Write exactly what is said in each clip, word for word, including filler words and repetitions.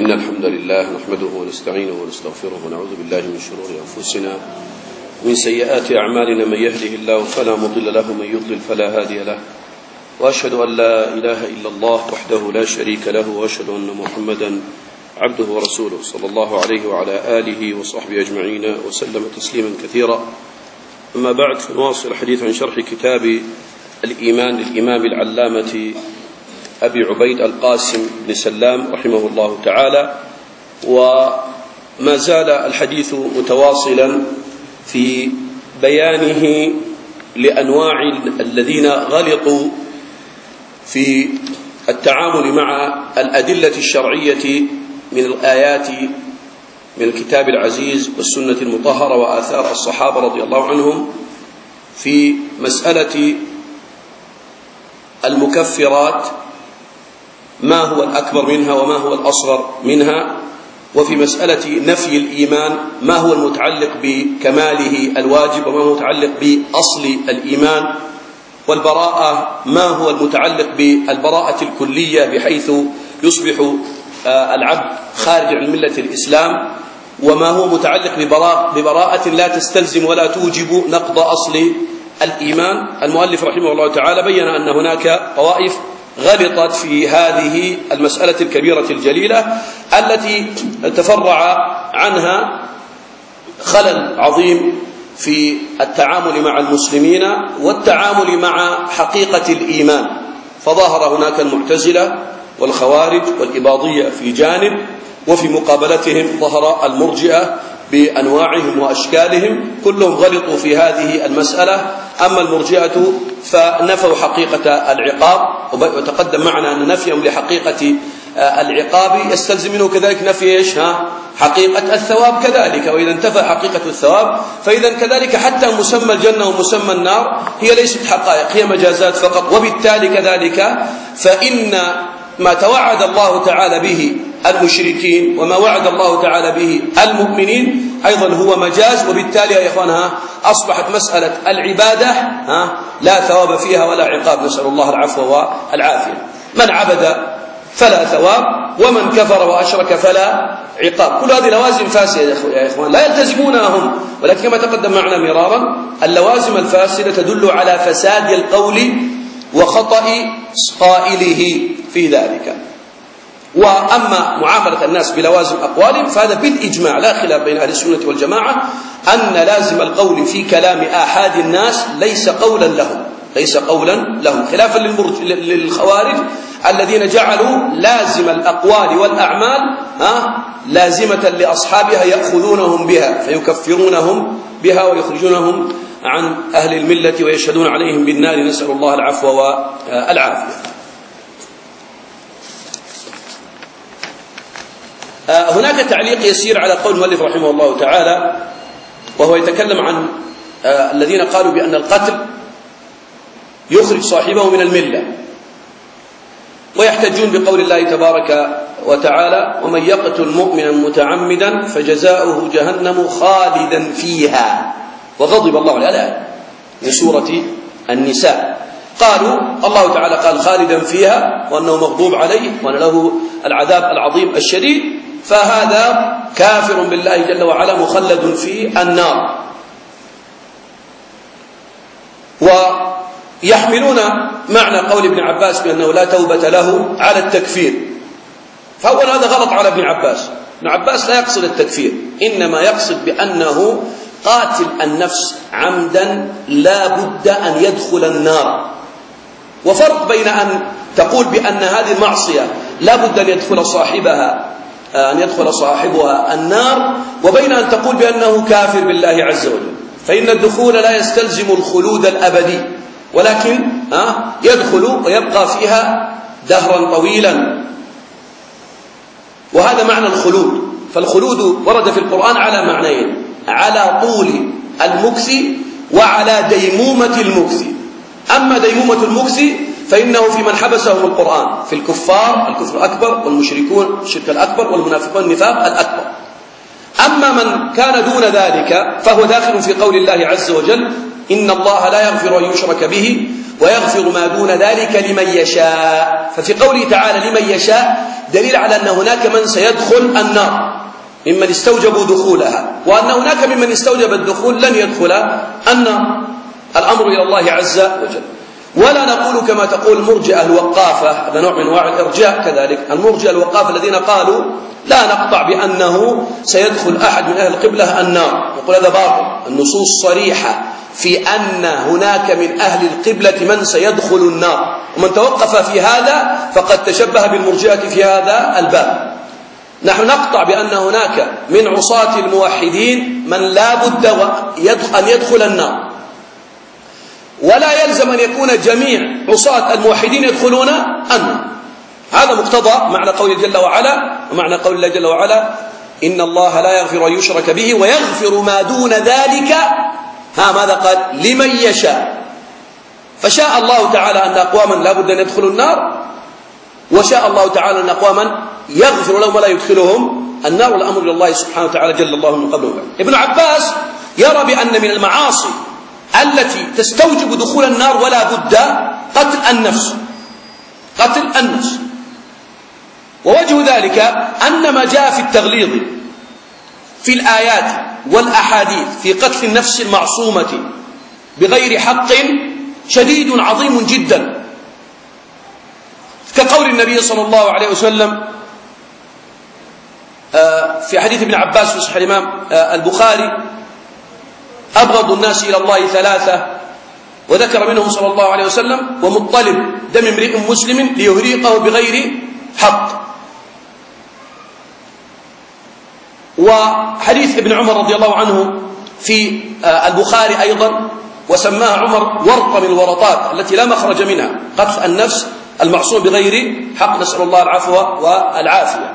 إن الحمد لله نحمده ونستعينه ونستغفره ونعوذ بالله من شرور أنفسنا ومن سيئات أعمالنا. من يهده الله فلا مضل له ومن يضلل فلا هادي له، وأشهد أن لا إله إلا الله وحده لا شريك له، وأشهد أن محمدا عبده ورسوله صلى الله عليه وعلى آله وصحبه أجمعين وسلم تسليما كثيرا. أما بعد، فنواصل الحديث عن شرح كتاب الإيمان للإمام العلامة أبي عبيد القاسم بن سلام رحمه الله تعالى، وما زال الحديث متواصلا في بيانه لأنواع الذين غلطوا في التعامل مع الأدلة الشرعية من الآيات من الكتاب العزيز والسنة المطهرة وآثار الصحابة رضي الله عنهم في مسألة المكفرات، ما هو الأكبر منها وما هو الأصغر منها، وفي مسألة نفي الإيمان ما هو المتعلق بكماله الواجب وما هو المتعلق بأصل الإيمان، والبراءة ما هو المتعلق بالبراءة الكلية بحيث يصبح العبد خارج عن ملة الإسلام، وما هو متعلق ببراءة لا تستلزم ولا توجب نقض أصل الإيمان. المؤلف رحمه الله تعالى بيّن أن هناك طوائف غلطت في هذه المسألة الكبيرة الجليلة التي تفرع عنها خلل عظيم في التعامل مع المسلمين والتعامل مع حقيقة الإيمان. فظهر هناك المعتزلة والخوارج والإباضية في جانب، وفي مقابلتهم ظهر المرجئة بأنواعهم وأشكالهم، كلهم غلطوا في هذه المسألة. أما المرجئة فنفوا حقيقة العقاب، وتقدم معنا أن نفيهم لحقيقة العقاب يستلزم منه كذلك نفي إيش ها حقيقة الثواب كذلك، وإذا انتفى حقيقة الثواب فإذا كذلك حتى مسمى الجنة ومسمى النار هي ليست حقائق، هي مجازات فقط. وبالتالي كذلك فإن ما توعد الله تعالى به المشركين وما وعد الله تعالى به المؤمنين أيضا هو مجاز، وبالتالي يا إخوانها أصبحت مسألة العبادة ها لا ثواب فيها ولا عقاب، نسأل الله العفو والعافية. من عبد فلا ثواب، ومن كفر وأشرك فلا عقاب. كل هذه لوازم فاسدة يا إخوان لا يلتزمونها هم، ولكن كما تقدم معنا مرارا اللوازم الفاسدة تدل على فساد القول وخطأ قائله في ذلك. وأما معاملة الناس بلوازم أقوالهم فهذا بالإجماع لا خلاف بين أهل السنة والجماعة أن لازم القول في كلام آحاد الناس ليس قولا لهم، ليس قولا لهم، خلافا للخوارج الذين جعلوا لازم الأقوال والأعمال ها لازمة لأصحابها يأخذونهم بها فيكفرونهم بها ويخرجونهم عن أهل الملة ويشهدون عليهم بالنار، نسأل الله العفو والعافية. هناك تعليق يسير على قول المؤلف رحمه الله تعالى، وهو يتكلم عن الذين قالوا بأن القتل يخرج صاحبه من الملة، ويحتجون بقول الله تبارك وتعالى: ومن يقتل مؤمنا متعمدا فجزاؤه جهنم خالدا فيها وغضب الله عليه. الآية من سورة النساء. قالوا الله تعالى قال خالدا فيها وأنه مغضوب عليه وأن له العذاب العظيم الشديد، فهذا كافر بالله جل وعلا مخلد في النار. ويحملون معنى قول ابن عباس بأنه لا توبة له على التكفير، فأول هذا غلط على ابن عباس. ابن عباس لا يقصد التكفير، إنما يقصد بأنه قاتل النفس عمدا لا بد أن يدخل النار. وفرق بين أن تقول بأن هذه المعصية لا بد أن يدخل صاحبها أن يدخل صاحبها النار، وبين أن تقول بأنه كافر بالله عز وجل. فإن الدخول لا يستلزم الخلود الأبدي، ولكن يدخل ويبقى فيها دهرا طويلا، وهذا معنى الخلود. فالخلود ورد في القرآن على معنيين: على طول المكث وعلى ديمومة المكث. أما ديمومة المكث فإنه في من حبسهم القرآن، في الكفار الكفر الأكبر والمشركون الشرك الأكبر والمنافقون النفاق الأكبر. أما من كان دون ذلك فهو داخل في قول الله عز وجل: إن الله لا يغفر أن يشرك به ويغفر ما دون ذلك لمن يشاء. ففي قوله تعالى لمن يشاء دليل على أن هناك من سيدخل النار ممن استوجبوا دخولها، وأن هناك ممن استوجب الدخول لن يدخل النار. الأمر إلى الله عز وجل. ولا نقول كما تقول المرجئة الوقافة، هذا نوع من أنواع الإرجاء كذلك، المرجئة الوقافة الذين قالوا لا نقطع بأنه سيدخل أحد من أهل القبلة النار، نقول هذا باطل. النصوص صريحة في أن هناك من أهل القبلة من سيدخل النار، ومن توقف في هذا فقد تشبه بالمرجئة في هذا الباب. نحن نقطع بأن هناك من عصاة الموحدين من لا بد أن يدخل النار، ولا يلزم أن يكون جميع عصاة الموحدين يدخلون النار. هذا مقتضى معنى قوله جل وعلا، ومعنى قول الله جل وعلا إن الله لا يغفر أن يشرك به ويغفر ما دون ذلك، ها ماذا قال؟ لمن يشاء. فشاء الله تعالى أن أقواما لا بد أن يدخلوا النار، وشاء الله تعالى أن أقواما يغفر لهم ولا يدخلهم النار، والأمر إلى الله سبحانه وتعالى جل الله من قبل وبعد. ابن عباس يرى بأن من المعاصي التي تستوجب دخول النار ولا بد قتل النفس، قتل النفس. ووجه ذلك أن ما جاء في التغليظ في الآيات والأحاديث في قتل النفس المعصومة بغير حق شديد عظيم جدا، كقول النبي صلى الله عليه وسلم في حديث ابن عباس في صحيح الإمام البخاري أبغض الناس إلى الله ثلاثة، وذكر منهم صلى الله عليه وسلم ومطلب دم امرئ مسلم ليهريقه بغير حق. وحديث ابن عمر رضي الله عنه في البخاري أيضا، وسماها عمر ورطة من الورطات التي لا مخرج منها، قتل النفس المعصوم بغير حق، نسأل الله العفو والعافية.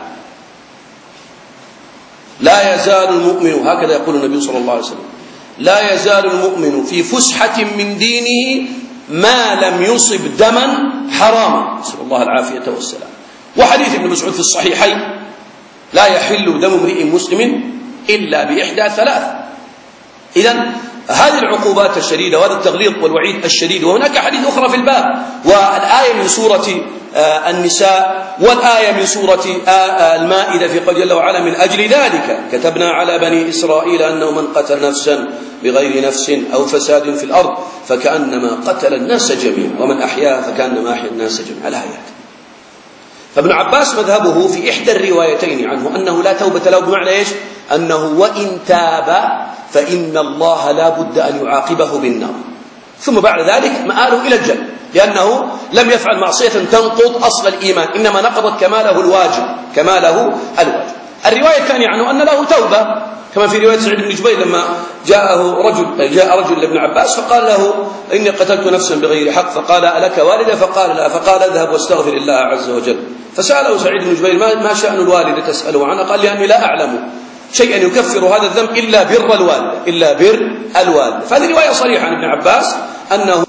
لا يزال المؤمن، هكذا يقول النبي صلى الله عليه وسلم، لا يزال المؤمن في فسحة من دينه ما لم يصب دما حراما، نسأل الله العافية والسلام. وحديث ابن مسعود في الصحيحين لا يحل دم امرئ مسلم إلا بإحدى ثلاث. إذن هذه العقوبات الشديدة وهذا التغليظ والوعيد الشديد. وهناك حديث أخرى في الباب، والآية من سورة النساء والآية من سورة المائدة في قول جل وعلا من أجل ذلك كتبنا على بني إسرائيل أنه من قتل نفسا بغير نفس أو فساد في الأرض فكأنما قتل الناس جميعا ومن أحيا فكأنما أحيا الناس جميعا، الآيات. فابن عباس مذهبه في إحدى الروايتين عنه أنه لا توبة له، بمعنى إيش؟ أنه وإن تاب فإن الله لا بد أن يعاقبه بالنار، ثم بعد ذلك مآله إلى الجنة، لأنه لم يفعل معصية تنقض أصل الإيمان، إنما نقضت كماله الواجب، كماله الواجب. الرواية الثانية عنه أن له توبة، كما في رواية سعيد بن جبير لما جاءه رجل جاء رجل لابن عباس فقال له إني قتلت نفسا بغير حق، فقال ألك والدة؟ فقال لا، فقال اذهب واستغفر الله عز وجل. فسأله سعيد بن جبير ما شأن الوالدة تسأله عنه؟ قال لأني لا أعلم شيئا يكفر هذا الذنب إلا بر الوالدة، إلا بر الوالدة. فهذه رواية صريحة عن ابن عباس أنه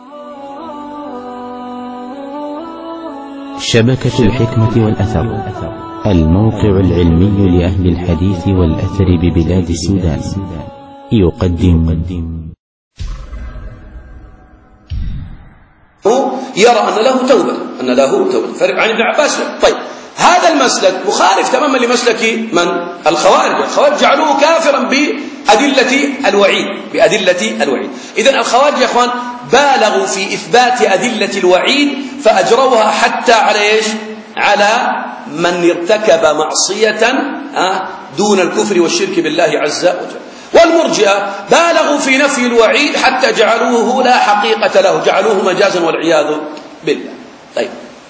شبكة الحكمة والأثر، الموقع العلمي لأهل الحديث والأثر ببلاد السودان، يقدم يرى أن له توبة، أن له توبة فرق عن ابن عباس. طيب هذا المسلك مخالف تماما لمسلك من؟ الخوارج. الخوارج جعلوه كافرا بأدلة الوعيد، بأدلة الوعيد. إذن الخوارج يا أخوان بالغوا في إثبات أدلة الوعيد فأجروها حتى على إيش؟ على من ارتكب معصية دون الكفر والشرك بالله عز وجل. والمرجئة بالغوا في نفي الوعيد حتى جعلوه لا حقيقة له، جعلوه مجازا والعياذ بالله. طيب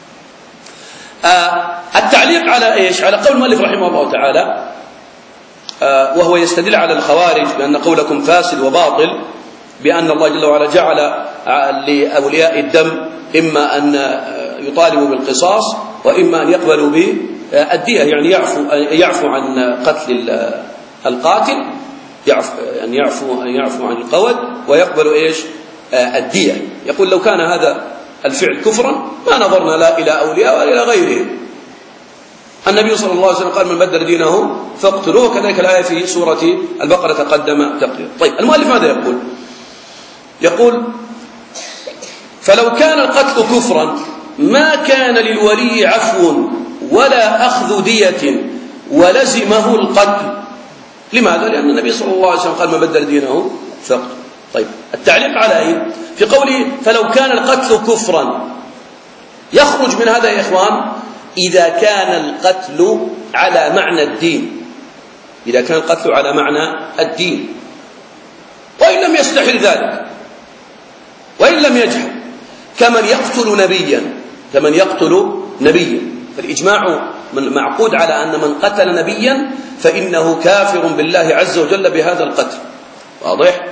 آه التعليق على إيش؟ على قول المؤلف رحمه الله تعالى، آه وهو يستدل على الخوارج بأن قولكم فاسد وباطل، بأن الله جل وعلا جعل لأولياء الدم إما أن يطالبوا بالقصاص وإما أن يقبلوا بالدية، يعني يعفو, يعفو عن قتل القاتل، يعفو أن يعفو, أن يعفو عن القود ويقبل إيش؟ الدية. يقول لو كان هذا الفعل كفرا ما نظرنا لا إلى أولياء ولا إلى غيرهم. النبي صلى الله عليه وسلم قال من بدل دينه فاقتلوه، كذلك الآية في سورة البقرة تقدم تقرير. طيب المؤلف ماذا يقول؟ يقول فلو كان القتل كفرا ما كان للولي عفو ولا أخذ دية ولزمه القتل. لماذا؟ لأن النبي صلى الله عليه وسلم قال: من بدل دينه فاقتل. طيب، التعليق على أي؟ في قوله فلو كان القتل كفرا، يخرج من هذا يا إخوان إذا كان القتل على معنى الدين، إذا كان القتل على معنى الدين، وإن لم يستحل ذلك، وإن لم يجهل، كمن يقتل نبيا، كمن يقتل نبيا، فالإجماع معقود على أن من قتل نبيا فإنه كافر بالله عز وجل بهذا القتل. واضح؟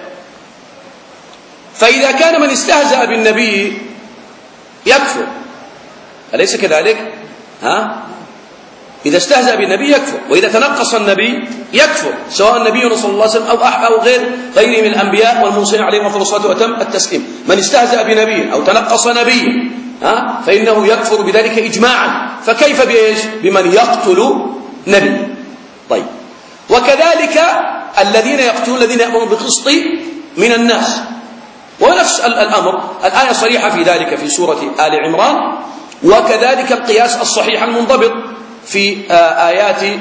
فإذا كان من استهزأ بالنبي يكفر، أليس كذلك؟ ها؟ إذا استهزأ بالنبي يكفر، وإذا تنقص النبي يكفر، سواء النبي صلى الله عليه وسلم أو أو غير غيره من الأنبياء والمرسلين عليهم أفضل الصلاة وأتم التسليم. من استهزأ بنبي أو تنقص نبيا ها فإنه يكفر بذلك إجماعا، فكيف بإيش؟ بمن يقتل نبي. طيب، وكذلك الذين يقتلون الذين يأمرون بالقسط من الناس، ونفس الأمر الآية صريحة في ذلك في سورة آل عمران، وكذلك القياس الصحيح المنضبط في آيات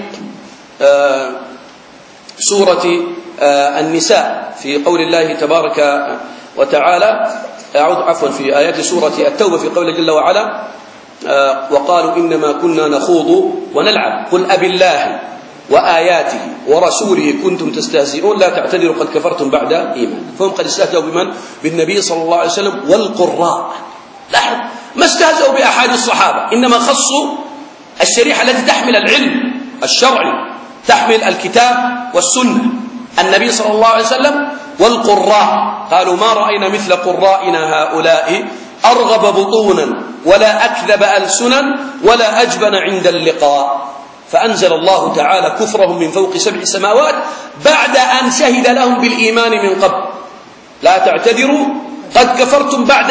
سورة النساء في قول الله تبارك وتعالى، أعود عفوا في آيات سورة التوبة في قوله جل وعلا: وقالوا إنما كنا نخوض ونلعب قل أبالله وآياته ورسوله كنتم تستهزئون لا تعتذروا قد كفرتم بعد إيمان. فهم قد استهزئوا بمن؟ بالنبي صلى الله عليه وسلم والقراء. لاحظ، ما استهزئوا بأحد الصحابة، إنما خصوا الشريعة التي تحمل العلم الشرعي، تحمل الكتاب والسنة، النبي صلى الله عليه وسلم والقراء. قالوا ما رأينا مثل قرائنا هؤلاء أرغب بطونا ولا أكذب ألسنا ولا أجبن عند اللقاء. فأنزل الله تعالى كفرهم من فوق سبع سماوات بعد أن شهد لهم بالإيمان من قبل. لا تعتذروا قد كفرتم بعد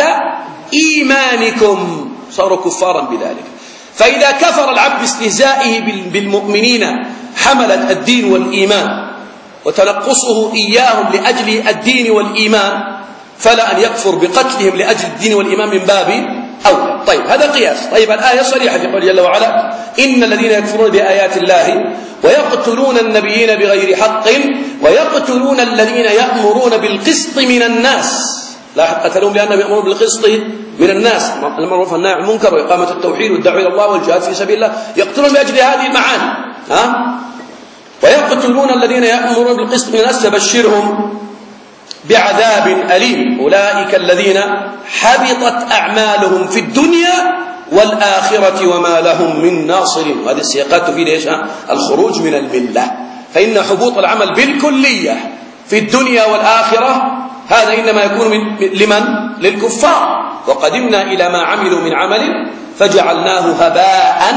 إيمانكم، صاروا كفارا بذلك. فإذا كفر العبد باستهزائه بالمؤمنين حملة الدين والإيمان وتنقصه إياهم لأجل الدين والإيمان، فلا أن يكفر بقتلهم لأجل الدين والإيمان من باب أولى. طيب، هذا قياس. طيب، الآية صريحة في قوله جل وعلا: إن الذين يكفرون بآيات الله ويقتلون النبيين بغير حق ويقتلون الذين يأمرون بالقسط من الناس. لا قتلهم لأنهم يأمرون بالقسط من الناس، المعروف والنهي عن المنكر وإقامة التوحيد والدعوة إلى الله والجهاد في سبيل الله، يقتلون لأجل هذه المعاني. ها؟ ويقتلون الذين يأمرون بالقسط من الناس فبشرهم بعذاب أليم. أولئك الذين حبطت أعمالهم في الدنيا والآخرة وما لهم من ناصرين. وهذه السياقات تفيد إيش؟ الخروج من الملة. فإن حبوط العمل بالكلية في الدنيا والآخرة هذا إنما يكون من لمن؟ للكفار. وقدمنا إلى ما عملوا من عمل فجعلناه هباء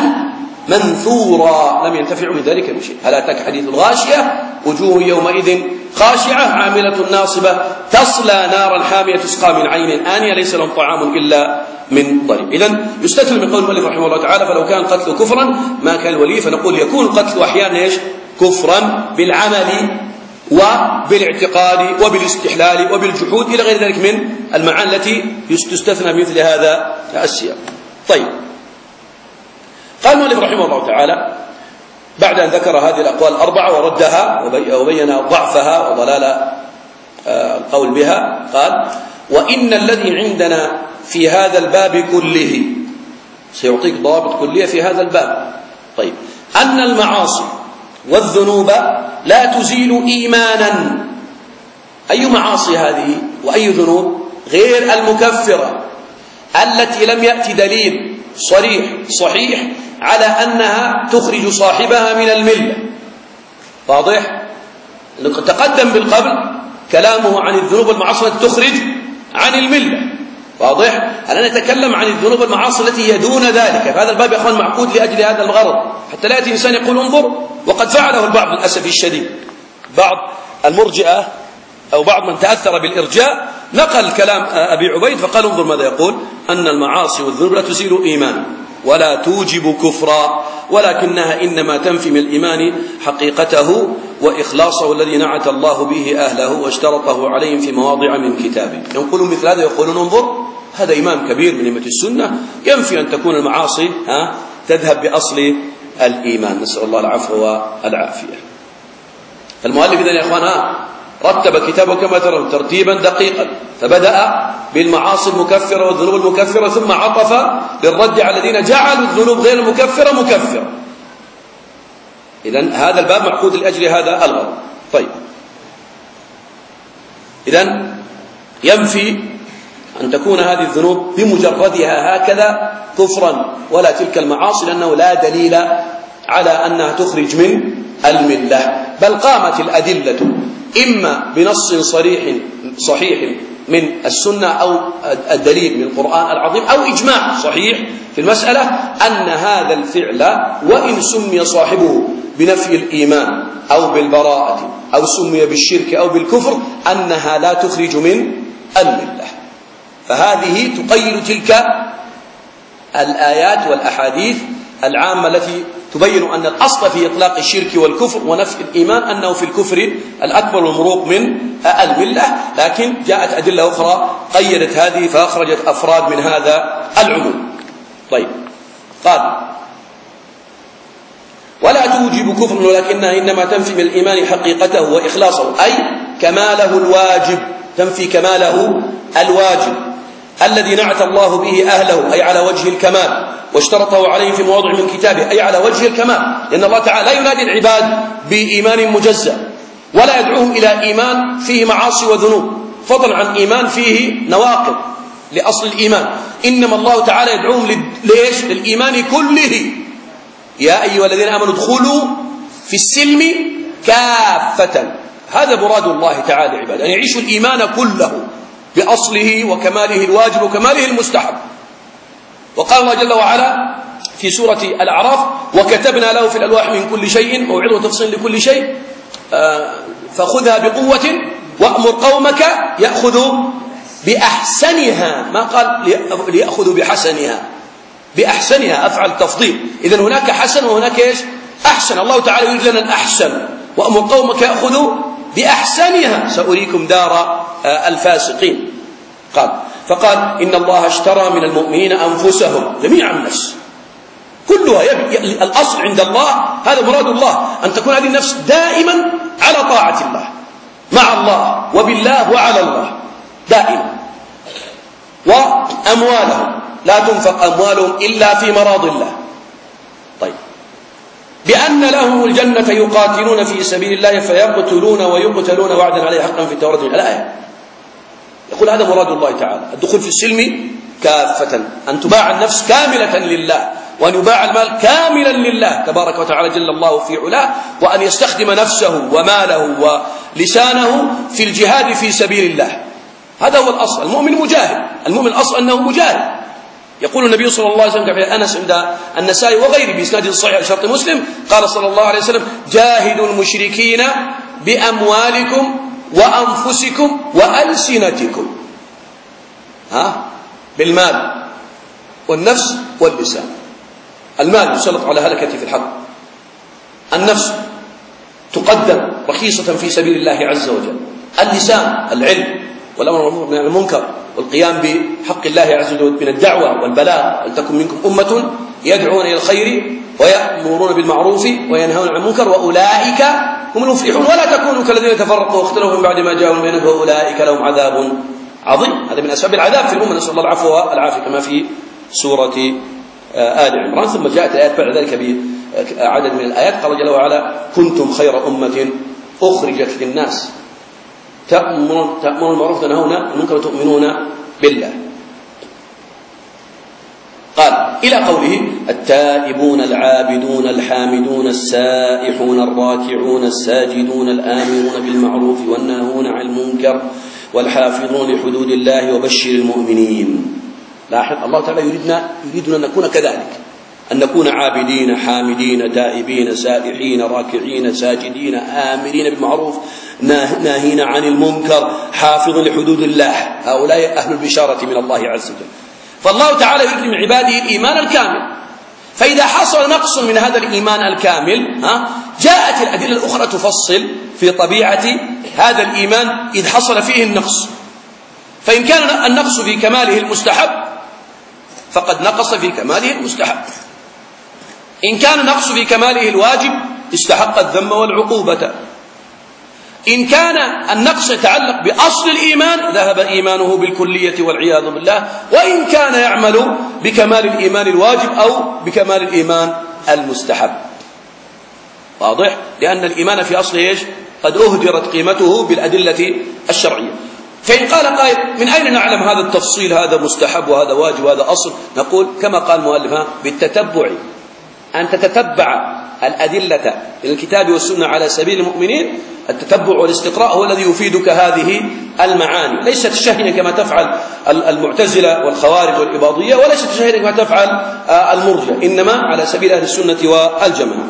منثورا لم ينتفعوا من ذلك بشيء. هل أتاك حديث الغاشية؟ وجوه يومئذ خاشعة عاملة ناصبة تصلى نارا حامية تسقى من عين آنية ليس لهم طعام إلا من ضريب. إذن يستثنى من قول المؤلف رحمه الله تعالى: فلو كان القتل كفرا ما كان الولي. فنقول يكون القتل أحيانا إيش؟ كفرا بالعمل وبالاعتقاد وبالاستحلال وبالجحود إلى غير ذلك من المعاني التي تستثنى بمثل هذا السياق. طيب، قال المؤلف رحمه الله تعالى بعد أن ذكر هذه الأقوال الأربعة وردها وبين ضعفها وضلال القول بها، قال: وإن الذي عندنا في هذا الباب كله، سيعطيك ضوابط كلية في هذا الباب. طيب، أن المعاصي والذنوب لا تزيل إيمانا. أي معاصي هذه وأي ذنوب؟ غير المكفرة التي لم يأتي دليل صريح صحيح على أنها تخرج صاحبها من الملة. واضح؟ تقدم بالقبل كلامه عن الذنوب والمعاصي التي تخرج عن الملة. واضح؟ أنا نتكلم عن الذنوب والمعاصي التي هي دون ذلك. فهذا الباب يا أخوان معقود لأجل هذا الغرض، حتى لا يأتي إنسان يقول انظر، وقد فعله البعض للأسف الشديد. بعض المرجئة أو بعض من تأثر بالإرجاء نقل كلام أبي عبيد فقال انظر ماذا يقول: أن المعاصي والذنوب لا تزيل إيمانا ولا توجب كفرا، ولكنها إنما تنفي من الإيمان حقيقته وإخلاصه الذي نعت الله به أهله واشترطه عليهم في مواضع من كتابه. ينقلون مثل هذا يقولون انظر هذا إمام كبير من أئمة السنة ينفي أن تكون المعاصي ها تذهب بأصل الإيمان، نسأل الله العفو والعافية. فالمؤلف إذن يا إخوان رتب كتابه كما ترون ترتيبا دقيقا، فبدأ بالمعاصي المكفرة والذنوب المكفرة، ثم عطف للرد على الذين جعلوا الذنوب غير المكفرة مكفرة. إذن هذا الباب معقود لأجل هذا الغرض. طيب، إذن ينفي أن تكون هذه الذنوب بمجردها هكذا كفرا، ولا تلك المعاصي، لأنه لا دليل على أنها تخرج من الملة، بل قامت الأدلة إما بنص صريح صحيح من السنة أو الدليل من القرآن العظيم أو إجماع صحيح في المسألة أن هذا الفعل وإن سمي صاحبه بنفي الإيمان أو بالبراءة أو سمي بالشرك أو بالكفر أنها لا تخرج من الملة. فهذه تقيد تلك الآيات والأحاديث العامة التي تبين أن الأصل في إطلاق الشرك والكفر ونفي الإيمان أنه في الكفر الأكبر والمروق من الملة، لكن جاءت أدلة أخرى قيدت هذه فأخرجت أفراد من هذا العموم. طيب، قال ولا توجب كفر ولكنها إنما تنفي من الإيمان حقيقته وإخلاصه، أي كماله الواجب، تنفي كماله الواجب الذي نعت الله به أهله، أي على وجه الكمال، واشترطه عليه في مواضع من كتابه، أي على وجه الكمال، لأن الله تعالى لا ينادي العباد بإيمان مجزأ ولا يدعوهم إلى إيمان فيه معاصي وذنوب، فضلا عن إيمان فيه نواقض لأصل الإيمان. إنما الله تعالى يدعوهم ليش؟ للإيمان كله. يا أيها الذين آمنوا ادخلوا في السلم كافة، هذا مراد الله تعالى عباده، أن يعيشوا الإيمان كله بأصله وكماله الواجب وكماله المستحب. وقال الله جل وعلا في سورة الأعراف وكتبنا له في الألواح من كل شيء موعظة وتفصيل لكل شيء فخذها بقوة وأمر قومك يأخذوا بأحسنها، ما قال ليأخذوا بحسنها، بأحسنها أفعل تفضيل. إذن هناك حسن وهناك إيش؟ أحسن. الله تعالى يريد لنا الأحسن، وأمر قومك يأخذوا بأحسنها سأريكم دار الفاسقين. قال فقال إن الله اشترى من المؤمنين أنفسهم، جميع النفس كلها يبي. الأصل عند الله هذا مراد الله، أن تكون هذه النفس دائما على طاعة الله مع الله وبالله وعلى الله دائما. وأموالهم لا تنفق أموالهم إلا في مراض الله. طيب، بأن لهم الجنة يقاتلون في سبيل الله فيقتلون ويقتلون وعدا عليه حقا في التوراة. الآية يقول هذا مراد الله تعالى، الدخول في السلم كافة، أن تباع النفس كاملة لله، وأن يباع المال كاملا لله تبارك وتعالى جل الله في علاه، وأن يستخدم نفسه وماله ولسانه في الجهاد في سبيل الله. هذا هو الأصل. المؤمن مجاهد، المؤمن الأصل أنه مجاهد. يقول النبي صلى الله عليه وسلم في أنس عند النسائي وغيره بإسناد صحيح شرط مسلم، قال صلى الله عليه وسلم جاهدوا المشركين بأموالكم وأنفسكم وألسنتكم، ها، بالمال والنفس واللسان. المال يسلط على هلكة في الحق، النفس تقدم رخيصة في سبيل الله عز وجل، اللسان العلم والأمر بالمعروف والنهي عن المنكر والقيام بحق الله عز وجل من الدعوة والبلاغ، ولتكن منكم أمة يدعون إلى الخير ويأمرون بالمعروف وينهون عن المنكر وأولئك هم المفلحون ولا تكونوا كالذين تفرقوا واختلفوا من بعد ما جاءهم بينهم وأولئك لهم عذاب عظيم. هذا من أسباب العذاب في الأمة، نسأل الله العفو والعافية كما في سورة آل عمران. ثم جاءت الآيات بعد ذلك بعدد من الآيات، قال جل وعلا كنتم خير أمة أخرجت للناس تأمرون تأمرون بالمعروف وتنهون عن المنكر وتؤمنون بالله. قال إلى قوله التائبون العابدون الحامدون السائحون الراكعون الساجدون الآمرون بالمعروف والناهون عن المنكر والحافظون لحدود الله وبشر المؤمنين. لاحظ الله تعالى يريدنا يريدنا أن نكون كذلك، أن نكون عابدين حامدين تائبين سائحين راكعين ساجدين آمرين بالمعروف ناهين عن المنكر حافظين لحدود الله. هؤلاء أهل البشارة من الله عز وجل. فالله تعالى يريد من عباده الإيمان الكامل، فإذا حصل نقص من هذا الإيمان الكامل ها جاءت الأدلة الأخرى تفصل في طبيعة هذا الإيمان إذ حصل فيه النقص. فإن كان النقص في كماله المستحب فقد نقص في كماله المستحب، إن كان النقص في كماله الواجب استحق الذم والعقوبة، إن كان النقص يتعلق بأصل الإيمان ذهب إيمانه بالكلية والعياذ بالله، وإن كان يعمل بكمال الإيمان الواجب أو بكمال الإيمان المستحب. واضح؟ لأن الإيمان في أصله إيش؟ قد أهدرت قيمته بالأدلة الشرعية. فإن قال قائل من أين نعلم هذا التفصيل، هذا مستحب وهذا واجب وهذا أصل؟ نقول كما قال المؤلف بالتتبع، أن تتتبع الأدلة من الكتاب والسنة على سبيل المؤمنين. التتبع والاستقراء هو الذي يفيدك هذه المعاني، ليست شهية كما تفعل المعتزلة والخوارج والإباضية، وليست شهية كما تفعل المرجئة، إنما على سبيل أهل السنة والجماعة.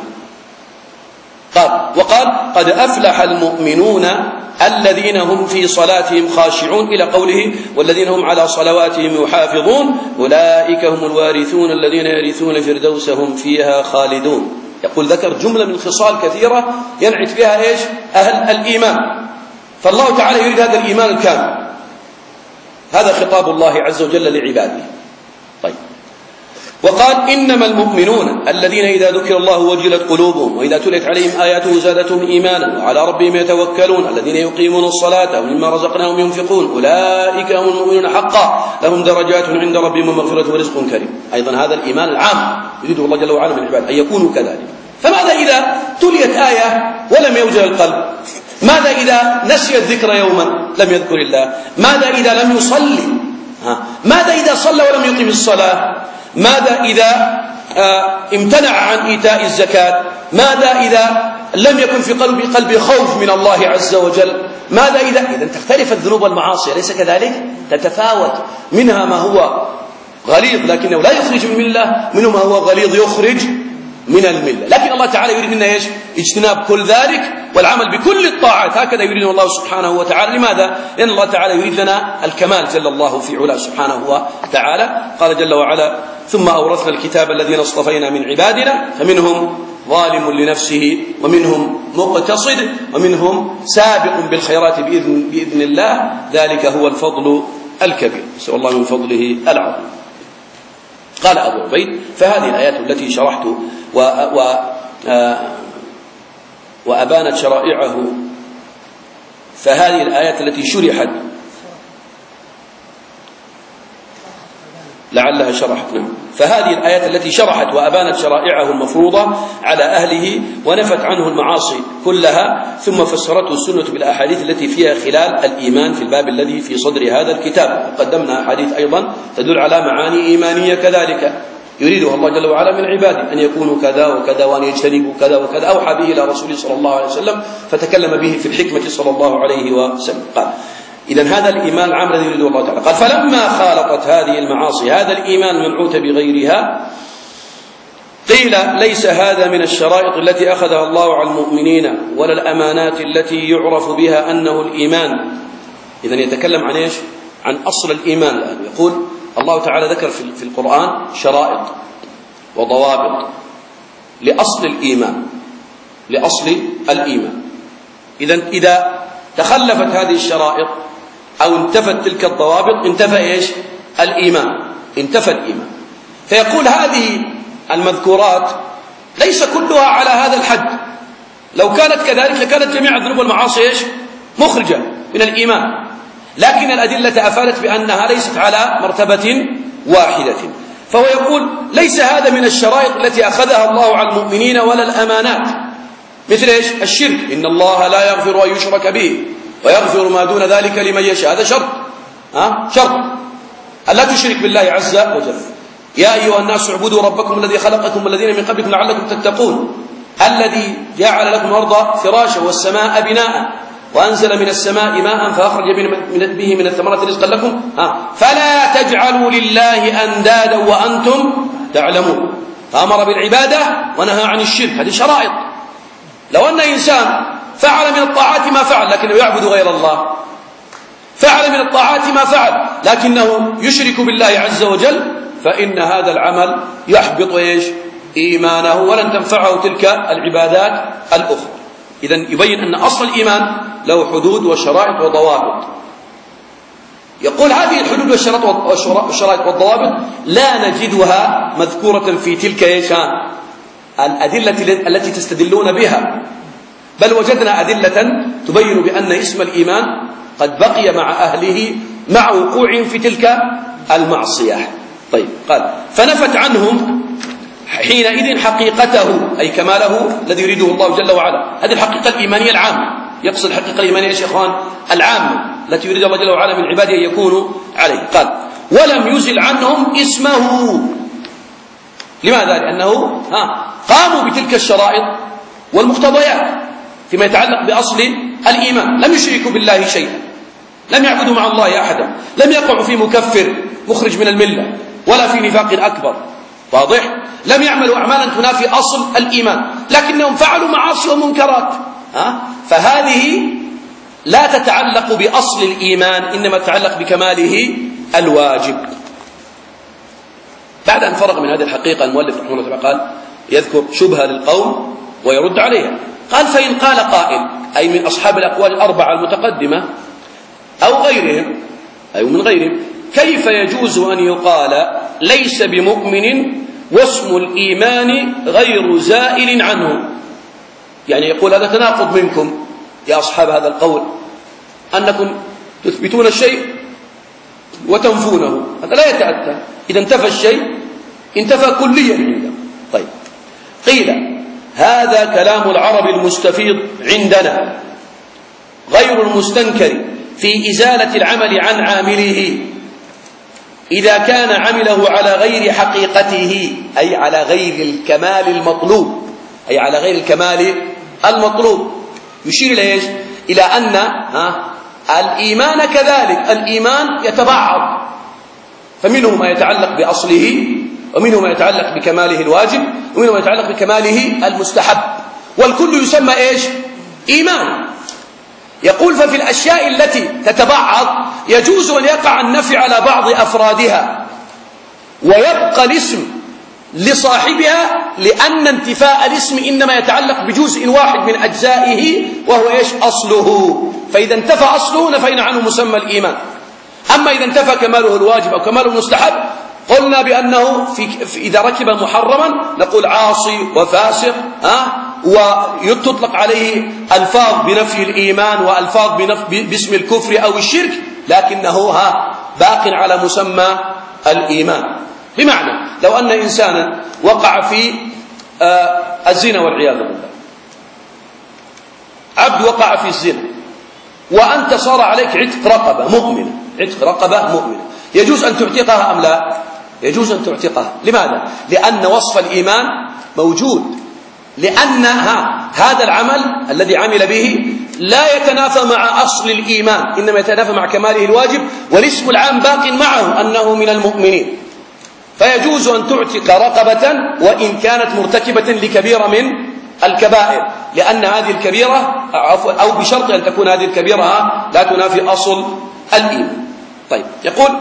قال وقال قد أفلح المؤمنون الذين هم في صلاتهم خاشعون إلى قوله والذين هم على صلواتهم يحافظون أولئك هم الوارثون الذين يرثون الفردوس هم فيها خالدون. يقول ذكر جملة من خصال كثيرة ينعت بها إيش؟ أهل الإيمان. فالله تعالى يريد هذا الإيمان الكامل، هذا خطاب الله عز وجل لعباده. طيب وقال إنما المؤمنون الذين إذا ذكر الله وجلت قلوبهم وإذا تليت عليهم آياته زادتهم إيمانا وعلى ربهم يتوكلون الذين يقيمون الصلاة ومما رزقناهم ينفقون أولئك هم المؤمنون حقا لهم درجات عند ربهم ومغفرة ورزق كريم. أيضا هذا الإيمان العام يريده الله جل وعلا من العباد أن يكونوا كذلك. فماذا إذا تليت آية ولم يوجد القلب؟ ماذا إذا نسي الذكر يوما لم يذكر الله؟ ماذا إذا لم يصلي؟ ها؟ ماذا إذا صلى ولم يقم الصلاة؟ ماذا إذا امتنع عن إيتاء الزكاة؟ ماذا إذا لم يكن في قلبي قلبي خوف من الله عز وجل؟ ماذا إذا إذا تختلف الذنوب والمعاصي أليس كذلك؟ تتفاوت، منها ما هو غليظ لكنه لا يخرج من الملة، منه ما هو غليظ يخرج من الملة. لكن الله تعالى يريد منا ايش؟ اجتناب كل ذلك والعمل بكل الطاعات، هكذا يريد الله سبحانه وتعالى. لماذا؟ لأن الله تعالى يريد لنا الكمال جل الله في علاه سبحانه وتعالى. قال جل وعلا ثم أورثنا الكتاب الذين اصطفينا من عبادنا فمنهم ظالم لنفسه ومنهم مقتصد ومنهم سابق بالخيرات بإذن, بإذن الله، ذلك هو الفضل الكبير، نسأل الله من فضله العظيم. قال أبو عبيد فهذه الآيات التي شرحت و... و... آ... وأبانت شرائعه، فهذه الآيات التي شرحت لعلها شرحت نعم فهذه الآيات التي شرحت وأبانت شرائعه المفروضة على أهله ونفت عنه المعاصي كلها، ثم فسرته السنة بالأحاديث التي فيها خلال الإيمان في الباب الذي في صدر هذا الكتاب. وقدمنا أحاديث أيضا تدل على معاني إيمانية كذلك يريدها الله جل وعلا من عباده، أن يكونوا كذا وكذا وأن يجتنبوا كذا وكذا، أوحى به إلى رسوله صلى الله عليه وسلم فتكلم به في الحكمة صلى الله عليه وسلم. قال إذن هذا الإيمان العام الذي يريده الله تعالى. قال فلما خالطت هذه المعاصي هذا الإيمان المنعوت بغيرها قيل ليس هذا من الشرائط التي أخذها الله على المؤمنين ولا الأمانات التي يعرف بها أنه الإيمان. إذن يتكلم عن إيش؟ عن أصل الإيمان الآن. يقول الله تعالى ذكر في القرآن شرائط وضوابط لأصل الإيمان، لأصل الإيمان. إذن إذا تخلفت هذه الشرائط أو انتفت تلك الضوابط انتفى إيش؟ الإيمان، انتفى الإيمان. فيقول هذه المذكورات ليس كلها على هذا الحد، لو كانت كذلك لكانت جميع الذنوب والمعاصي إيش؟ مخرجة من الإيمان، لكن الأدلة أفادت بأنها ليست على مرتبة واحدة. فهو يقول ليس هذا من الشرائط التي أخذها الله على المؤمنين ولا الأمانات، مثل إيش؟ الشرك، إن الله لا يغفر أن يشرك به ويغفر ما دون ذلك لمن يشاء، هذا شرط، ها؟ شرط ألا تشرك بالله عز وجل. يا أيها الناس اعبدوا ربكم الذي خلقكم والذين من قبلكم لعلكم تتقون الذي جعل لكم الأرض فراشا والسماء بناء وأنزل من السماء ماء فأخرج به من الثمرات رزقا لكم ها فلا تجعلوا لله أندادا وأنتم تعلمون. فأمر بالعبادة ونهى عن الشرك، هذه شرائط. لو أن إنسان فعل من الطاعات ما فعل لكنه يعبد غير الله، فعل من الطاعات ما فعل لكنه يشرك بالله عز وجل، فإن هذا العمل يحبط إيش؟ إيمانه، ولن تنفعه تلك العبادات الأخرى. إذن يبين أن أصل الإيمان له حدود وشرائط وضوابط. يقول هذه الحدود والشرائط والضوابط لا نجدها مذكورة في تلك الأدلة التي تستدلون بها، بل وجدنا أدلة تبين بأن اسم الإيمان قد بقي مع أهله مع وقوعهم في تلك المعصية. طيب قال فنفت عنهم حينئذ حقيقته أي كماله الذي يريده الله جل وعلا. هذه الحقيقة الإيمانية العامة، يقصد الحقيقة الإيمانية يا شيخوان العامة التي يريد الله جل وعلا من عباده أن يكونوا عليه. قال ولم يزل عنهم اسمه. لماذا؟ لأنه ها قاموا بتلك الشرائط والمقتضيات فيما يتعلق بأصل الإيمان، لم يشركوا بالله شيئا، لم يعبدوا مع الله أحدا، لم يقعوا في مكفر مخرج من الملة ولا في نفاق أكبر، واضح؟ لم يعملوا أعمالا تنافي أصل الإيمان، لكنهم فعلوا معاصي ومنكرات. ها؟ فهذه لا تتعلق بأصل الإيمان، إنما تتعلق بكماله الواجب. بعد أن فرغ من هذه الحقيقة المؤلف رحمه الله تعالى قال يذكر شبهة للقوم ويرد عليها. قال فإن قال قائل أي من أصحاب الأقوال الأربعة المتقدمة أو غيرهم أي من غيرهم كيف يجوز أن يقال ليس بمؤمن واسم الإيمان غير زائل عنه؟ يعني يقول هذا تناقض منكم يا أصحاب هذا القول، أنكم تثبتون الشيء وتنفونه، هذا لا يتأتى. إذا انتفى الشيء انتفى كليا عندهم. طيب قيل هذا كلام العرب المستفيض عندنا غير المستنكر في إزالة العمل عن عامله إذا كان عمله على غير حقيقته، أي على غير الكمال المطلوب، أي على غير الكمال المطلوب. يشير إلى إيش؟ إلى أن ها الإيمان كذلك، الإيمان يتبعض، فمنه ما يتعلق بأصله، ومنه ما يتعلق بكماله الواجب، ومنه ما يتعلق بكماله المستحب، والكل يسمى إيش؟ إيمان. يقول ففي الأشياء التي تتبعض يجوز أن يقع النفي على بعض أفرادها ويبقى الاسم لصاحبها، لأن انتفاء الاسم إنما يتعلق بجزء واحد من أجزائه وهو إيش؟ أصله. فإذا انتفى أصله نفينا عنه مسمى الإيمان. أما إذا انتفى كماله الواجب أو كماله المستحب قلنا بأنه في في إذا ركب محرما نقول عاصي وفاسق، ها ويطلق عليه ألفاظ بنفي الإيمان وألفاظ باسم الكفر أو الشرك، لكنه ها باق على مسمى الإيمان. بمعنى لو أن إنسانا وقع في آه الزنا والعياذ بالله، عبد وقع في الزنا وأنت صار عليك عتق رقبة مؤمنة، عتق رقبة مؤمنة، يجوز أن تعتقها أم لا؟ يجوز أن تعتقها. لماذا؟ لأن وصف الإيمان موجود، لأن هذا العمل الذي عمل به لا يتنافى مع أصل الإيمان، إنما يتنافى مع كماله الواجب، والاسم العام باق معه أنه من المؤمنين، فيجوز أن تعتق رقبة وإن كانت مرتكبة لكبيرة من الكبائر، لأن هذه الكبيرة أو بشرط أن تكون هذه الكبيرة لا تنافي أصل الإيمان. طيب يقول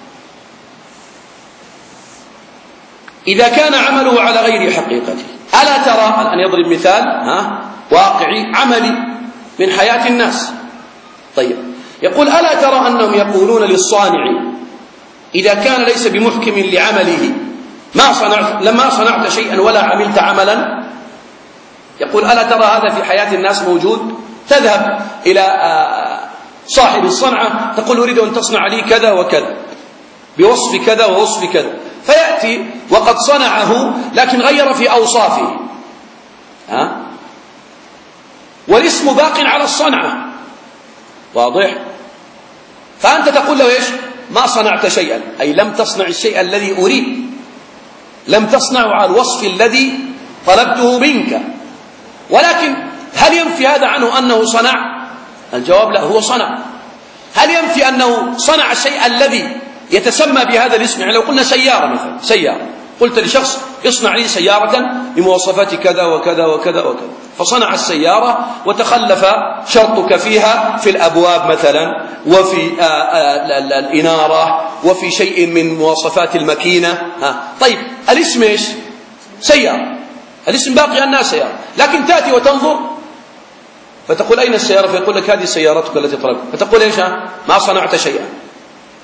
إذا كان عمله على غير حقيقته، ألا ترى أن يضرب مثال ها واقعي عملي من حياة الناس. طيب يقول ألا ترى أنهم يقولون للصانع إذا كان ليس بمحكم لعمله ما صنعت لما صنعت شيئا ولا عملت عملا، يقول ألا ترى هذا في حياة الناس موجود؟ تذهب إلى صاحب الصنعة تقول أريد أن تصنع لي كذا وكذا بوصف كذا ووصف كذا، فيأتي وقد صنعه لكن غير في أوصافه، ها؟ والاسم باق على الصنعة، واضح؟ فأنت تقول له إيش؟ ما صنعت شيئا، أي لم تصنع الشيء الذي أريد، لم تصنعه على الوصف الذي طلبته منك. ولكن هل ينفي هذا عنه أنه صنع؟ الجواب لا، هو صنع. هل ينفي أنه صنع الشيء الذي يتسمى بهذا الاسم؟ يعني لو قلنا سيارة مثلا، سيارة قلت لشخص اصنع لي سيارة بمواصفات كذا وكذا وكذا وكذا، فصنع السيارة وتخلف شرطك فيها في الأبواب مثلا وفي الإنارة وفي شيء من مواصفات الماكينة. طيب الاسم ايش؟ سيارة، الاسم باقي أنها سيارة، لكن تأتي وتنظر فتقول أين السيارة؟ فيقول لك هذه سيارتك التي طلبت، فتقول ايش؟ ما صنعت شيئا.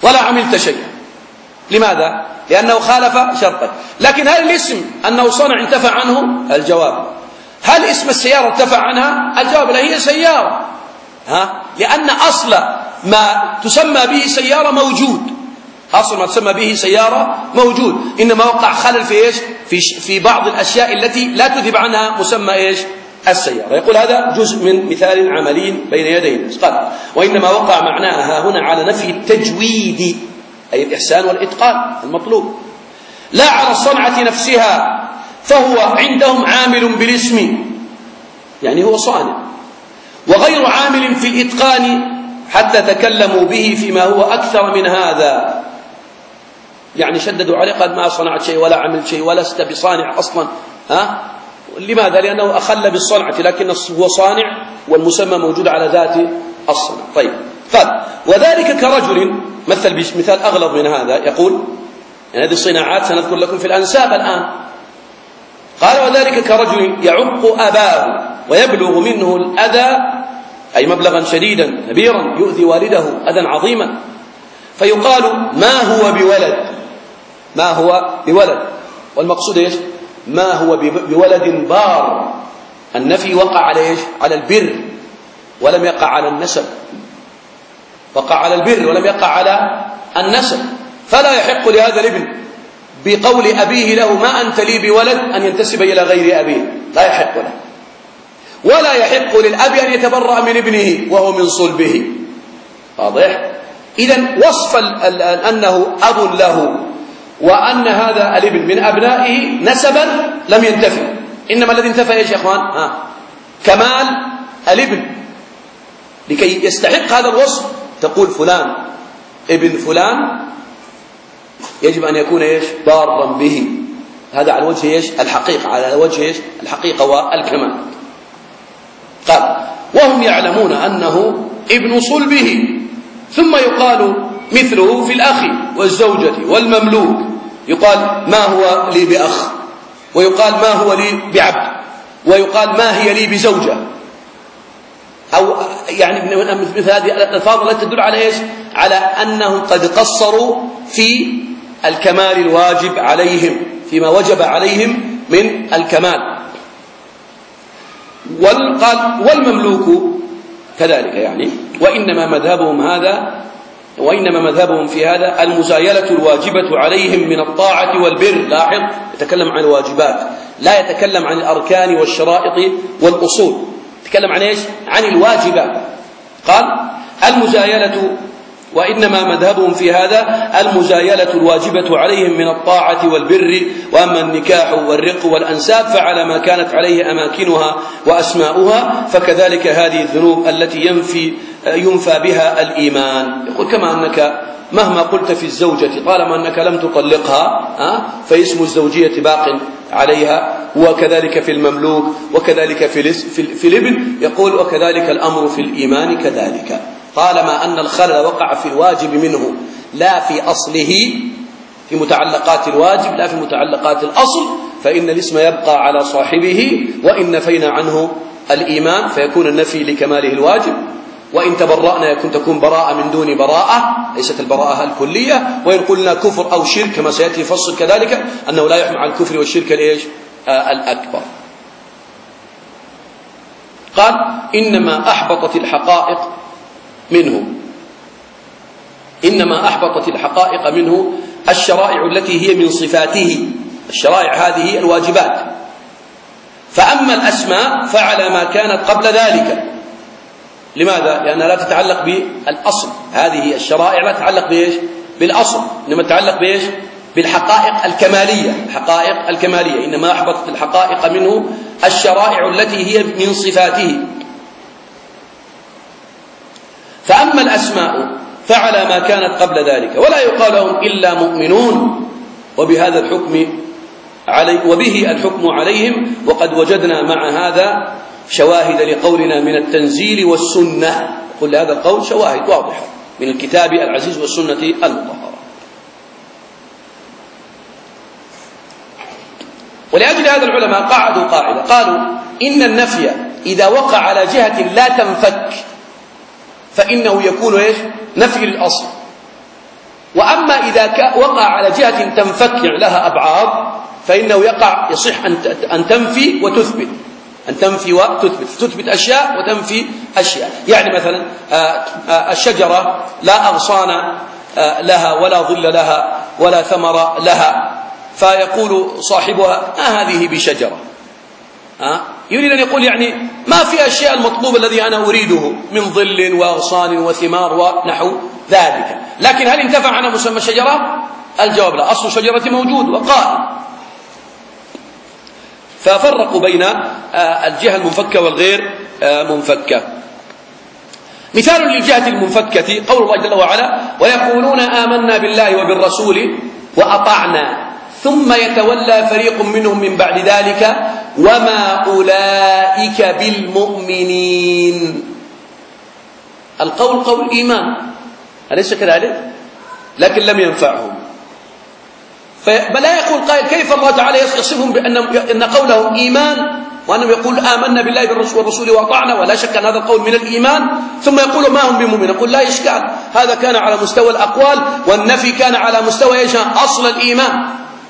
ولا عملت شيئا. لماذا؟ لأنه خالف شرطا. لكن هل الاسم أنه صنع انتفع عنه؟ الجواب. هل اسم السيارة ارتفع عنها؟ الجواب لا، هي سيارة، ها؟ لأن أصل ما تسمى به سيارة موجود، أصل ما تسمى به سيارة موجود، إنما وقع خلل في إيش؟ في, في بعض الأشياء التي لا تذهب عنها مسمى إيش؟ السيارة. يقول هذا جزء من مثال عملي بين يدينا. قال وإنما وقع معناها هنا على نفي التجويد، أي الإحسان والإتقان المطلوب، لا على الصنعة نفسها، فهو عندهم عامل بالاسم، يعني هو صانع، وغير عامل في الإتقان حتى تكلموا به فيما هو أكثر من هذا. يعني شددوا عليه، قال ما صنعت شيء ولا عملت شيء ولست بصانع أصلا. ها؟ لماذا؟ لأنه أخل بالصنعة، لكن هو صانع والمسمى موجود على ذات الصنع. طيب، قال وذلك كرجل، مثل مثال أغلظ من هذا، يقول يعني هذه الصناعات سنذكر لكم في الأنساب الآن. قال وذلك كرجل يعق أباه ويبلغ منه الأذى، أي مبلغا شديدا كبيرا يؤذي والده أذى عظيما، فيقال ما هو بولد، ما هو بولد، والمقصود إيش؟ ما هو بولد بار. النفي وقع على إيش؟ على البر ولم يقع على النسب، وقع على البر ولم يقع على النسب، فلا يحق لهذا الابن بقول أبيه له ما أنت لي بولد أن ينتسب إلى غير أبيه، لا يحق له. ولا يحق للأب أن يتبرأ من ابنه وهو من صلبه. واضح؟ إذن وصف أنه أب له وأن هذا الابن من أبنائه نسبا لم ينتفي، إنما الذي انتفى إيش يا أخوان؟ ها. كمال الابن. لكي يستحق هذا الوصف تقول فلان ابن فلان يجب أن يكون إيش؟ بارا به. هذا على وجه إيش؟ الحقيقة، على وجه إيش؟ الحقيقة والكمال. قال وهم يعلمون أنه ابن صلبه، ثم يقال مثله في الأخ والزوجة والمملوك، يقال ما هو لي بأخ، ويقال ما هو لي بعبد، ويقال ما هي لي بزوجة، أو يعني مثل هذه الألفاظ التي تدل على إيش؟ على أنهم قد قصروا في الكمال الواجب عليهم، فيما وجب عليهم من الكمال. والقال والمملوك كذلك، يعني وإنما مذهبهم هذا وإنما مذهبهم في هذا المزايلة الواجبة عليهم من الطاعة والبر. لاحظ، يتكلم عن الواجبات، لا يتكلم عن الأركان والشرائط والأصول، يتكلم عن إيش؟ عن الواجبات. قال المزايلة وإنما مذهبهم في هذا المزايلة الواجبة عليهم من الطاعة والبر، وأما النكاح والرق والأنساب فعلى ما كانت عليه أماكنها وأسماؤها، فكذلك هذه الذنوب التي ينفي ينفى بها الإيمان. يقول كما أنك مهما قلت في الزوجة طالما أنك لم تطلقها فاسم الزوجية باق عليها، وكذلك في المملوك، وكذلك في, في الابن. يقول وكذلك الأمر في الإيمان كذلك، طالما أن الخلل وقع في الواجب منه لا في أصله، في متعلقات الواجب لا في متعلقات الأصل، فإن الاسم يبقى على صاحبه، وإن نفينا عنه الإيمان فيكون النفي لكماله الواجب، وإن تبرأنا يكون تكون براءة من دون براءة، ليست البراءة الكلية، وإن قلنا كفر أو شرك كما سيأتي فصل كذلك أنه لا يحمل على الكفر والشرك الإيش؟ آه الأكبر. قال إنما أحبطت الحقائق منه إنما أحبطت الحقائق منه الشرائع التي هي من صفاته، الشرائع هذه الواجبات. فأما الأسماء فعلى ما كانت قبل ذلك. لماذا؟ لأنها لا تتعلق بالأصل، هذه الشرائع لا تتعلق بإيش؟ بالأصل، إنما تتعلق بإيش؟ بالحقائق الكمالية، الحقائق الكمالية. إنما أحبطت الحقائق منه الشرائع التي هي من صفاته. فأما الأسماء فعلى ما كانت قبل ذلك، ولا يقال لهم إلا مؤمنون، وبهذا الحكم علي وبه الحكم عليهم. وقد وجدنا مع هذا شواهد لقولنا من التنزيل والسنة. قل هذا القول شواهد واضحة من الكتاب العزيز والسنة المطهرة. ولأجل هذا العلماء قعدوا قاعدة، قالوا إن النفي إذا وقع على جهة لا تنفك فإنه يكون إيش؟ نفي للأصل. وأما إذا وقع على جهة تنفك يعني لها أبعاد فإنه يقع يصح أن تنفي وتثبت، أن تنفي وتثبت، تثبت أشياء وتنفي أشياء. يعني مثلا الشجرة لا أغصان لها ولا ظل لها ولا ثمر لها، فيقول صاحبها ما هذه بشجرة، يريد أن يقول يعني ما في أشياء المطلوب الذي أنا أريده من ظل وأغصان وثمار ونحو ذلك. لكن هل انتفع عنها مسمى الشجرة؟ الجواب لا، أصل الشجرة موجود وقائم. ففرقوا بين الجهة المنفكة والغير منفكة. مثال للجهة المنفكة قول الله جل وعلا ويقولون آمنا بالله وبالرسول وأطعنا ثم يتولى فريق منهم من بعد ذلك وما أولئك بالمؤمنين. القول قول إيمان أليس كذلك؟ لكن لم ينفعهم. فلا يقول قائل كيف الله تعالى يصفهم بأن قولهم إيمان وأنهم يقول آمنا بالله والرسول وأطعنا، ولا شك أن هذا القول من الإيمان، ثم يقول ما هم بمؤمنين. نقول لا إشكال، هذا كان على مستوى الأقوال والنفي كان على مستوى إيش؟ أصل الإيمان،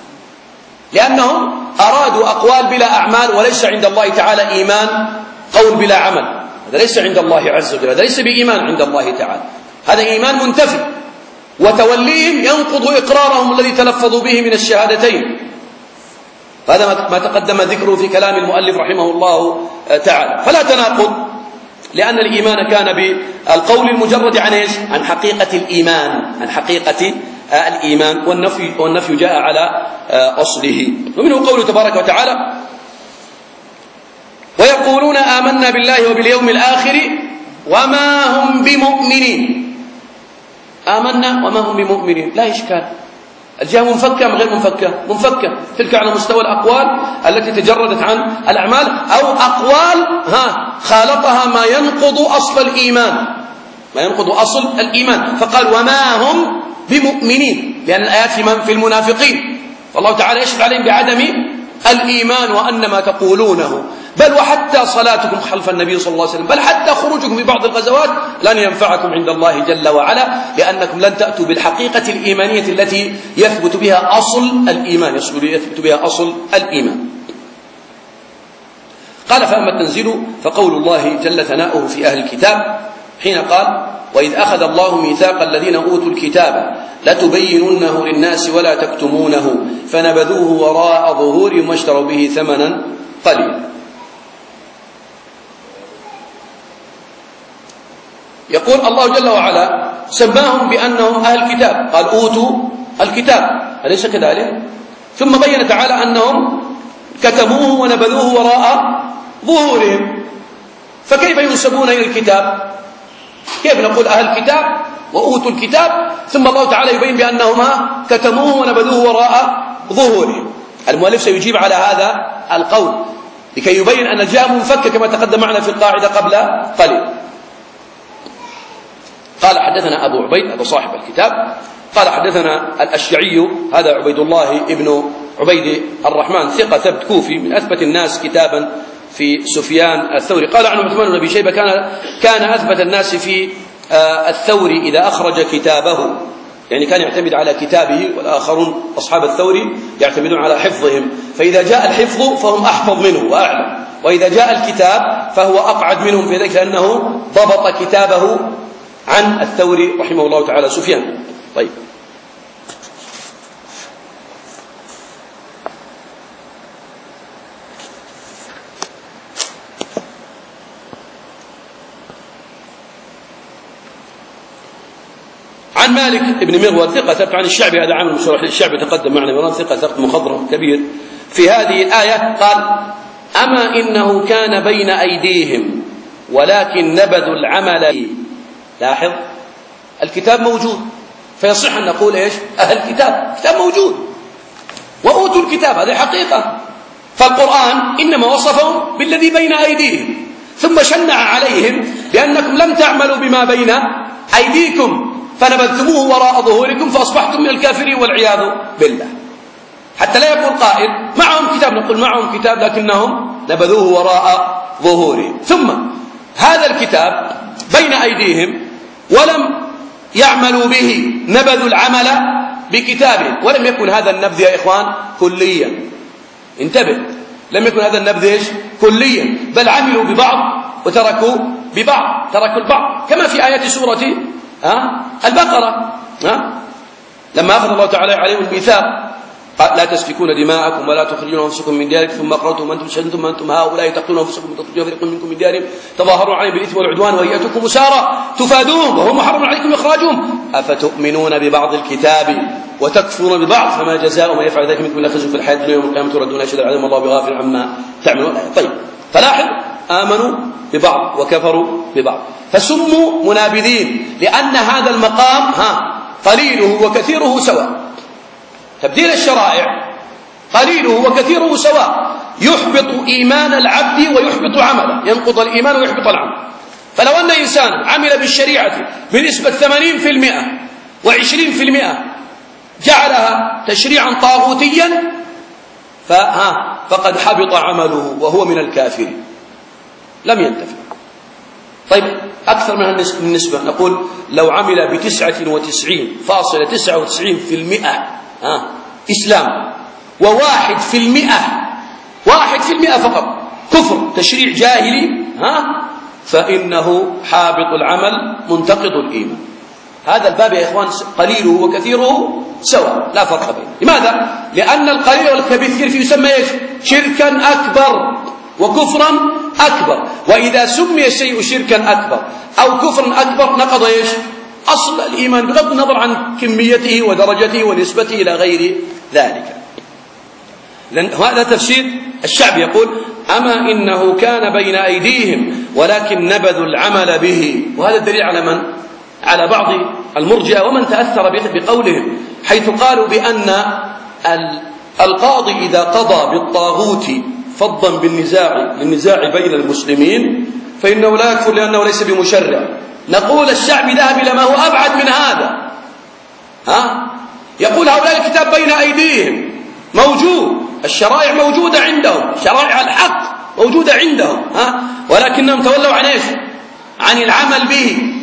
لأنهم أرادوا أقوال بلا أعمال، وليس عند الله تعالى إيمان قول بلا عمل، هذا ليس عند الله عز وجل، هذا ليس بإيمان عند الله تعالى، هذا إيمان منتفي، وتوليهم ينقض إقرارهم الذي تلفظوا به من الشهادتين. هذا ما تقدم ذكره في كلام المؤلف رحمه الله تعالى. فلا تناقض، لأن الإيمان كان بالقول المجرد عن إيش؟ عن حقيقة الإيمان، عن حقيقة الإيمان، والنفي, والنفي جاء على أصله. ومنه قوله تبارك وتعالى ويقولون آمنا بالله وباليوم الآخر وما هم بمؤمنين. آمنا وما هم بمؤمنين لا إشكال، الجهة منفكة أم غير منفكة؟ منفكة، تلك على مستوى الأقوال التي تجردت عن الأعمال، أو أقوال ها خالطها ما ينقض أصل الإيمان، ما ينقض أصل الإيمان، فقال وما هم بمؤمنين، لأن الآيات في المنافقين، فالله تعالى يشهد عليهم بعدم الإيمان وأن ما تقولونه، بل وحتى صلاتكم خلف النبي صلى الله عليه وسلم، بل حتى خروجكم في بعض الغزوات لن ينفعكم عند الله جل وعلا، لأنكم لن تأتوا بالحقيقة الإيمانية التي يثبت بها أصل الإيمان، يثبت بها أصل الإيمان. قال فأما التنزيل فقول الله جل ثناؤه في أهل الكتاب حين قال وإذ أخذ الله ميثاق الذين أوتوا الكتاب لتبيننه للناس ولا تكتمونه فنبذوه وراء ظهورهم واشتروا به ثمنا قليلا. يقول الله جل وعلا سماهم بأنهم أهل الكتاب، قال أوتوا الكتاب، أليس كذلك؟ ثم بين تعالى أنهم كتموه ونبذوه وراء ظهورهم، فكيف ينسبون إلى الكتاب؟ كيف نقول أهل الكتاب وأوتوا الكتاب ثم الله تعالى يبين بأنهم كتموه ونبذوه وراء ظهورهم؟ المؤلف سيجيب على هذا القول لكي يبين أن الجهة منفكة كما تقدم معنا في القاعدة قبل قليل. قال حدثنا أبو عبيد، هذا صاحب الكتاب، قال حدثنا الأشجعي، هذا عبيد الله ابن عبيد الرحمن ثقة ثبت كوفي من أثبت الناس كتابا في سفيان الثوري. قال عنه عثمان بن أبي شيبة كان كان أثبت الناس في الثوري إذا أخرج كتابه، يعني كان يعتمد على كتابه، والآخرون أصحاب الثوري يعتمدون على حفظهم، فإذا جاء الحفظ فهم أحفظ منه وأعلم، وإذا جاء الكتاب فهو أقعد منهم في ذلك لأنه ضبط كتابه عن الثوري رحمه الله تعالى سفيان. طيب عن مالك بن مغول ثقة ثبت عن الشعبي، هذا عامل مشروح للشعبي تقدم معنا مران، ثقة ثبت مخضرم كبير، في هذه الآية قال أما إنه كان بين أيديهم ولكن نبذوا العمل. لاحظ الكتاب موجود، فيصح أن نقول إيش؟ أهل الكتاب، الكتاب موجود وأوتوا الكتاب، هذه حقيقة، فالقرآن إنما وصفهم بالذي بين أيديهم ثم شنع عليهم بأنكم لم تعملوا بما بين أيديكم فنبذتموه وراء ظهوركم فأصبحتم من الكافرين والعياذ بالله. حتى لا يقول قائل معهم كتاب، نقول معهم كتاب لكنهم نبذوه وراء ظهورهم. ثم هذا الكتاب بين أيديهم ولم يعمل به نبذوا العمل بكتابه. ولم يكن هذا النبذ يا إخوان كليا، انتبه، لم يكن هذا النبذ إيش؟ كليا، بل عملوا ببعض وتركوا ببعض، تركوا البعض، كما في آيات سورة ها البقرة ها لما أخذ الله تعالى عليهم الميثاق قال لا تسفكون دماءكم ولا تخرجون أنفسكم من دياركم ثم أقررتم وأنتم شهدتم أنتم هؤلاء تقتلون أنفسكم وتخرجون فريقا منكم من ديارهم تظاهرون عليهم بالإثم والعدوان وإن يأتوكم أسارى تفادوهم وهو محرم عليكم إخراجهم أفتؤمنون ببعض الكتاب وتكفرون ببعض فما جزاء من يفعل ذلك منكم إلا خزي في الحياة الدنيا ويوم القيامة تردون إلى العذاب والله بغافل عما تعملون. طيب، فلاحظ آمنوا ببعض وكفروا ببعض فسموا منابذين، لأن هذا المقام ها قليله وكثيره سواء. تبديل الشرائع قليله وكثيره سواء، يحبط إيمان العبد ويحبط عمله، ينقض الإيمان ويحبط العمل. فلو أن إنسان عمل بالشريعة بنسبة ثمانين في المئة وعشرين في المئة جعلها تشريعا طاغوتيا فها فقد حبط عمله وهو من الكافرين، لم ينتفع. طيب، أكثر من النسبة نقول لو عمل بتسعة وتسعين فاصلة تسعة وتسعين في المئة ها إسلام وواحد في المئة واحد في المئة فقط كفر تشريع جاهلي ها فإنه حابط العمل منتقض الإيمان. هذا الباب يا إخوان قليله وكثيره سواء، لا فرق بينه. لماذا؟ لأن القليل والكثير فيه يسمى إيش؟ شركا أكبر وكفرا أكبر، وإذا سمي الشيء شركا أكبر أو كفرا أكبر نقض إيش؟ أصل الإيمان بغض النظر عن كميته ودرجته ونسبته إلى غير ذلك. لأن هذا تفسير الشعب يقول أما إنه كان بين أيديهم ولكن نبذوا العمل به. وهذا الدليل على من؟ على بعض المرجئة ومن تأثر بقولهم، حيث قالوا بأن القاضي إذا قضى بالطاغوت فضا بالنزاع للنزاع بين المسلمين فإنه لا يكفر لأنه ليس بمشرع. نقول الشعب ذهب إلى ما هو أبعد من هذا. ها؟ يقول هؤلاء الكتاب بين أيديهم موجود، الشرائع موجودة عندهم، شرائع الحق موجودة عندهم، ها؟ ولكنهم تولوا عن إيش؟ عن العمل به.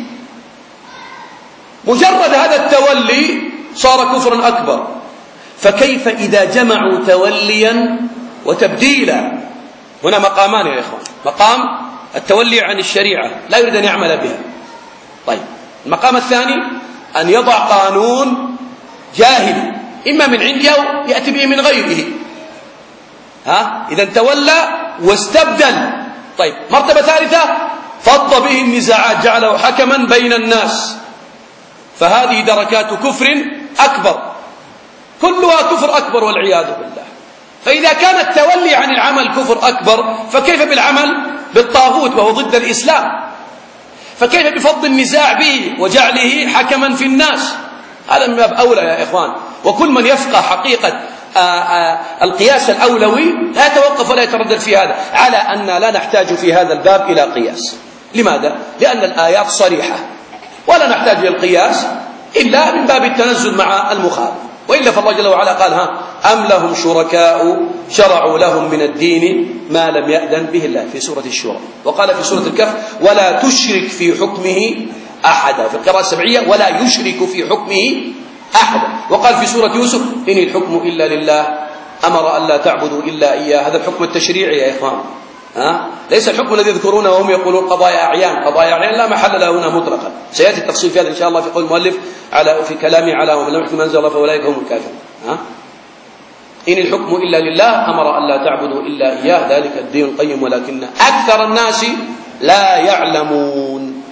مجرد هذا التولي صار كفرا أكبر. فكيف إذا جمعوا توليا وتبديلا؟ هنا مقامان يا إخوان، مقام التولي عن الشريعة لا يريد أن يعمل بها. طيب، المقام الثاني أن يضع قانون جاهلي إما من عنده أو يأتي به من غيره. ها؟ إذا تولى واستبدل. طيب، مرتبة ثالثة فض به النزاعات، جعله حكما بين الناس، فهذه دركات كفر أكبر، كلها كفر أكبر والعياذ بالله. فإذا كان التولي عن العمل كفر أكبر فكيف بالعمل بالطاغوت وهو ضد الإسلام؟ فكيف بفض النزاع به وجعله حكما في الناس؟ هذا من باب أولى يا إخوان. وكل من يفقه حقيقة آآ آآ القياس الأولوي لا يتوقف ولا يتردد في هذا، على أن لا نحتاج في هذا الباب إلى قياس. لماذا؟ لأن الآيات صريحة ولا نحتاج إلى القياس إلا من باب التنزل مع المخالف. وإلا فالله جل وعلا قال ها أم لهم شركاء شرعوا لهم من الدين ما لم يأذن به الله في سورة الشورى. وقال في سورة الكهف ولا تشرك في حكمه أحدا، في القراءة السبعية ولا يشرك في حكمه أحدا. وقال في سورة يوسف إن الحكم إلا لله أمر أن لا تعبدوا إلا إياه. هذا الحكم التشريعي يا إخوان، ها؟ ليس الحكم الذي يذكرونه وهم يقولون قضايا أعيان. قضايا أعيان لا محل له هنا مطلقا، سيأتي التفصيل في هذا إن شاء الله في قول المؤلف على في كلامه على ومن لم يحكم ما أنزل الله فأولئك هم الكافرون. ها؟ إن الحكم إلا لله أمر أن لا تعبدوا إلا إياه ذلك الدين القيم ولكن أكثر الناس لا يعلمون.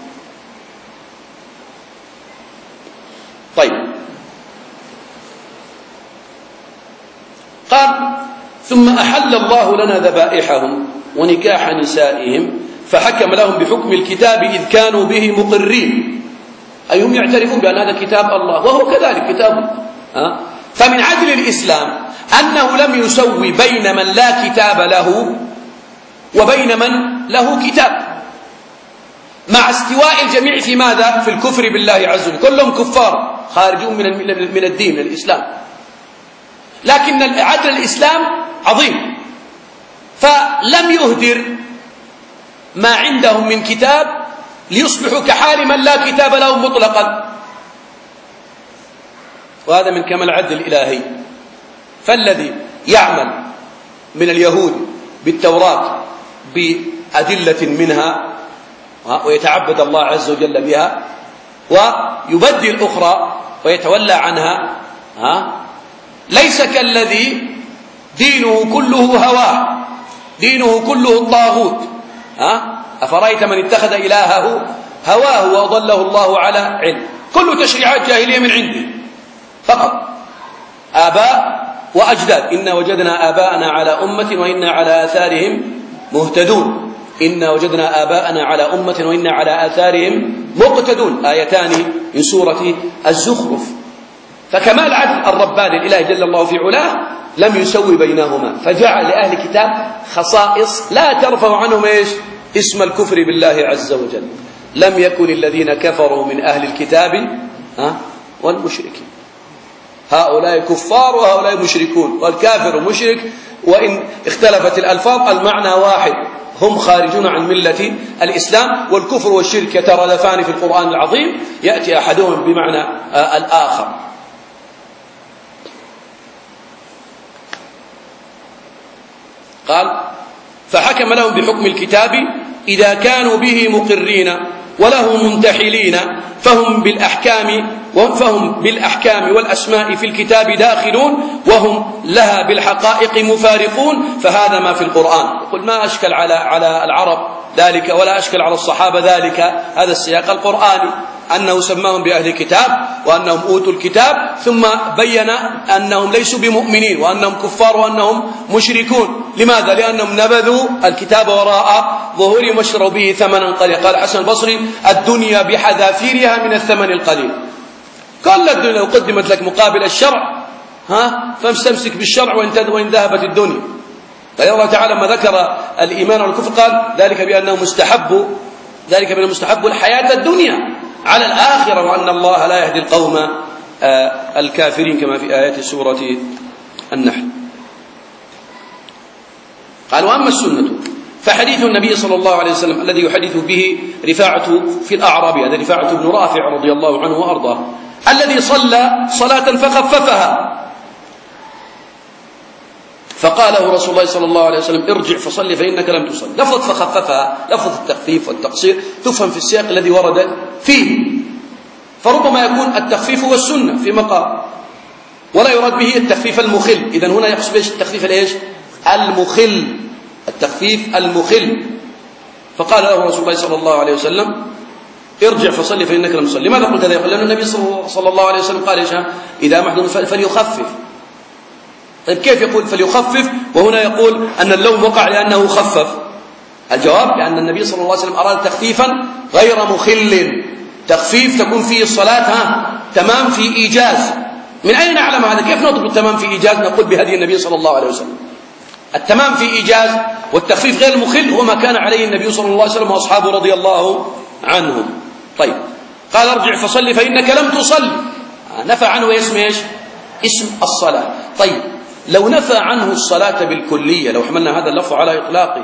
طيب، قال ثم أحل الله لنا ذبائحهم ونكاح نسائهم فحكم لهم بحكم الكتاب إذ كانوا به مقرين، أي هم يعترفون بأن هذا كتاب الله وهو كذلك كتاب الله. فمن عدل الإسلام أنه لم يسوي بين من لا كتاب له وبين من له كتاب، مع استواء الجميع في ماذا؟ في الكفر بالله عز وجل، كلهم كفار خارجون من الدين من الإسلام. لكن عدل الإسلام عظيم، فلم يهدر ما عندهم من كتاب ليصبحوا كحال من لا كتاب له مطلقا، وهذا من كمال العدل الإلهي. فالذي يعمل من اليهود بالتوراة بأدلة منها ويتعبد الله عز وجل بها ويبدل أخرى ويتولى عنها، ليس كالذي دينه كله هواه، دينه كله الطاغوت. أفرأيت من اتخذ إلهه هواه وأضله الله على علم. كل تشريعات جاهلية من عنده فقط، آباء وأجداد. إنا وجدنا آباءنا على أمة وإنا على آثارهم مهتدون، إنا وجدنا آباءنا على أمة وإنا على آثارهم مقتدون، آيتان من سورة الزخرف. فكمال عدل الرباني الإله جل الله في علاه لم يسوي بينهما، فجعل لأهل الكتاب خصائص لا ترفع عنهم إيش؟ اسم الكفر بالله عز وجل. لم يكن الذين كفروا من أهل الكتاب ها والمشركين، هؤلاء كفار وهؤلاء مشركون، والكافر مشرك وإن اختلفت الألفاظ المعنى واحد، هم خارجون عن ملة الإسلام. والكفر والشرك يترادفان في القرآن العظيم، يأتي أحدهم بمعنى الآخر. قال فحكم لهم بحكم الكتاب إذا كانوا به مقرين وله منتحلين، فهم بالأحكام فهم بالأحكام والأسماء في الكتاب داخلون وهم لها بالحقائق مفارقون. فهذا ما في القرآن. يقول ما أشكل على على العرب ذلك ولا أشكل على الصحابة ذلك، هذا السياق القرآني أنه سماهم بأهل الكتاب وأنهم أوتوا الكتاب، ثم بين أنهم ليسوا بمؤمنين وأنهم كفار وأنهم مشركون. لماذا؟ لأنهم نبذوا الكتاب وراء ظهورهم واشتروا به ثمنا قليلا. قال حسن البصري الدنيا بحذافيرها من الثمن القليل. كل الدنيا لو قدمت لك مقابل الشرع ها فاستمسك بالشرع وإن ذهبت الدنيا. قال الله تعالى ما ذكر الإيمان والكفر قال ذلك بأنه مستحب ذلك بأنه مستحب الحياة الدنيا على الآخرة، وأن الله لا يهدي القوم الكافرين كما في آيات سورة النحل. قال وأما السنة فحديث النبي صلى الله عليه وسلم الذي يحدث به رفاعة في الأعراب، هذا رفاعة بن رافع رضي الله عنه وأرضاه، الذي صلى صلاة فخففها فقال له رسول الله صلى الله عليه وسلم ارجع فصلي فإنك لم تصل. لفظ فخففها لفظ التخفيف والتقصير تفهم في السياق الذي ورد فيه، فربما يكون التخفيف والسنة في مقام ولا يراد به التخفيف المخل. إذن هنا يقصد به التخفيف الإيش؟ المخل، التخفيف المخل. فقال له رسول الله صلى الله عليه وسلم ارجع فصلي فإنك لم تصل. لماذا قلت هذا؟ يقول لأن النبي صلى الله عليه وسلم قال إيش؟ إذا محدث فليخفف. طيب كيف يقول فليخفف وهنا يقول أن اللوم وقع لأنه خفف؟ الجواب لأن النبي صلى الله عليه وسلم أراد تخفيفا غير مخل، تخفيف تكون فيه الصلاة ها تمام في إيجاز. من أين نعلم هذا؟ كيف نطلب التمام في إيجاز؟ نقول بهدي النبي صلى الله عليه وسلم. التمام في إيجاز والتخفيف غير مخل هو ما كان عليه النبي صلى الله عليه وسلم وأصحابه رضي الله عنهم. طيب قال ارجع فصلي فإنك لم تصلي، نفى عنه اسم ايش؟ اسم الصلاة. طيب لو نفى عنه الصلاة بالكلية، لو حملنا هذا اللفظ على إطلاقه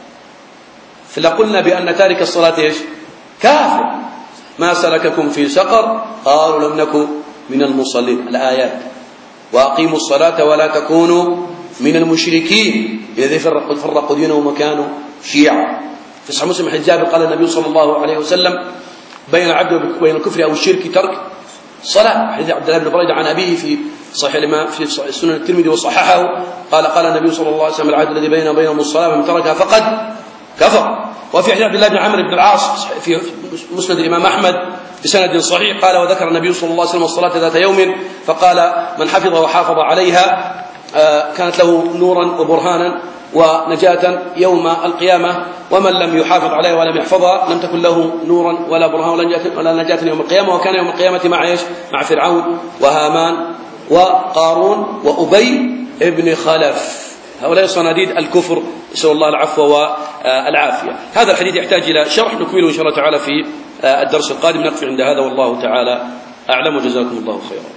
فلقلنا بأن تارك الصلاة ايش؟ كافر. ما سلككم في سقر؟ قالوا لم نكن من المصلين. الآيات وأقيموا الصلاة ولا تكونوا من المشركين الذين فرقوا فرقوا دينهم وكانوا شيعا. في صحيح مسلم حديث جابر قال النبي صلى الله عليه وسلم بين العبد وبين الكفر أو الشرك ترك الصلاة. حديث عبد الله بن بريدة عن أبيه في صحيح الإمام في سنن الترمذي وصححه قال قال النبي صلى الله عليه وسلم العهد الذي بيننا وبينهم الصلاة فمن تركها فقد كفر. وفي حديث عبد الله بن عمرو بن العاص في مسند الإمام أحمد بسند صحيح قال وذكر النبي صلى الله عليه وسلم الصلاة ذات يوم فقال من حفظ وحافظ عليها كانت له نورا وبرهانا ونجاة يوم القيامة، ومن لم يحافظ عليها ولم يحفظها لم تكن له نورا ولا برهان ولا نجاة يوم القيامة. وكان يوم القيامة مع ايش؟ مع فرعون وهامان وقارون وأبي ابن خلف، هؤلاء صناديد الكفر، نسأل الله العفو والعافية. هذا الحديث يحتاج إلى شرح نكمله إن شاء الله تعالى في الدرس القادم. نقف عند هذا والله تعالى أعلم وجزاكم الله خيرا.